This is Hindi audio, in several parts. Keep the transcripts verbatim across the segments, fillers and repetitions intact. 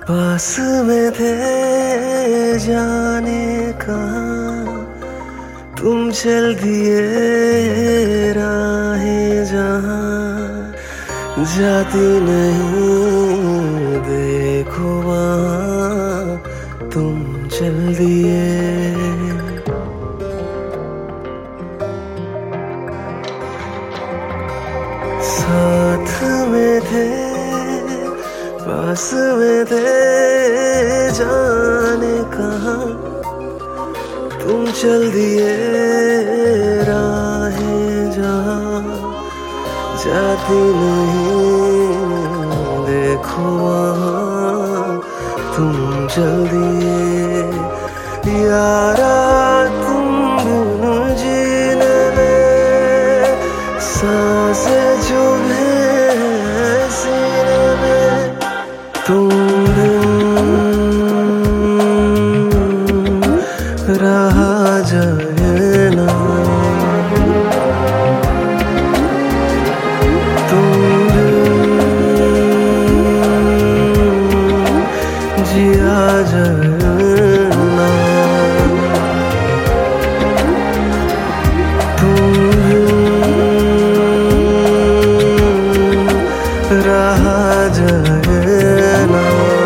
पास में थे जाने कहाँ तुम चल दिए राहें जहाँ जाती नहीं देखो वहाँ तुम चल दिए। साथ में थे पास में थे जाने कहाँ तुम चल दिए राहें जहाँ जाती नहीं देखो वहाँ तुम चल दिए। यारा तुम बिन जीने में सांसें जो है सीने में तुम बिन रहा जाए ना, तुम बिन जिया जाए ना, तुम बिन रहा जाए ना।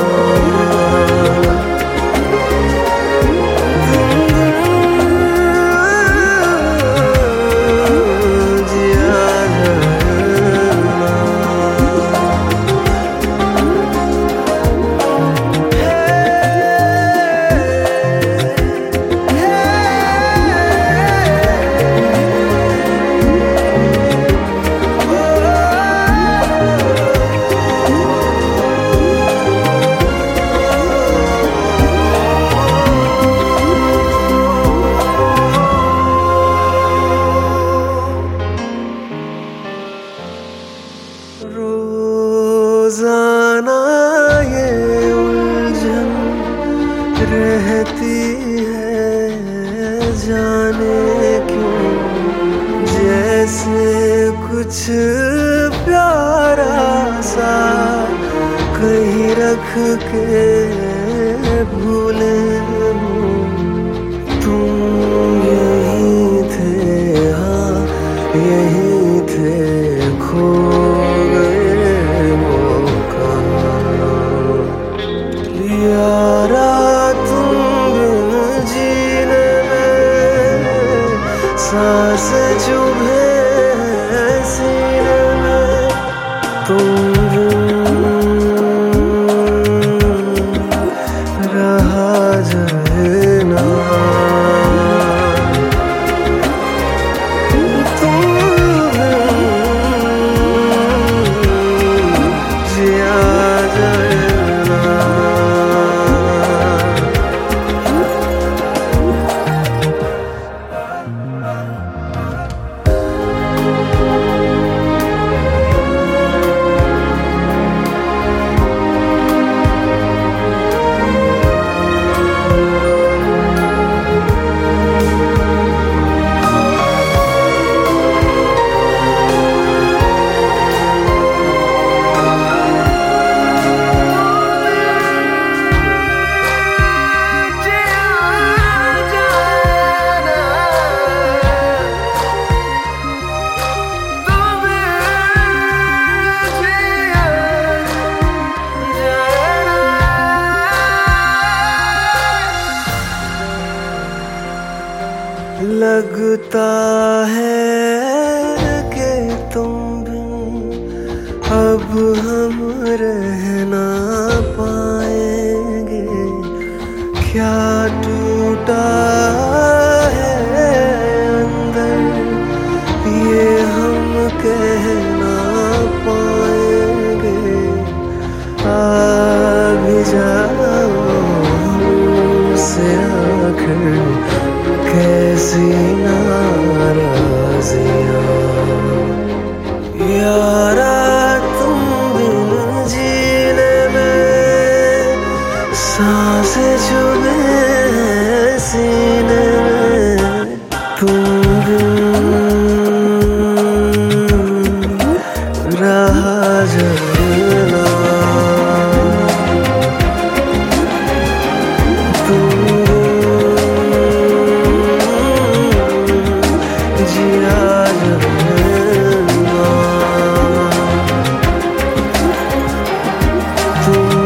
रोजाना ये उलझन रहती है जाने क्यों, जैसे कुछ प्यारा सा कहीं रख के भूले हूँ। तुम यहीं थे, हाँ यहीं थे, खो यारा तुम बिन जीने में सांसें चुभे सीने में तुम बिन रहा जाए ना, तुम बिन जिया जाए ना। लगता है कि तुम बिन अब हम रह ना पाएंगे, क्या टूटा है अंदर ये हम कह ना पाएंगे। आ भी जाओ हमसे आखिर कैसी नाराजियाँ, यारा तुम बिन जीने में सांसें चुभे सीने में तुम बिन रहा जाए ना। तुम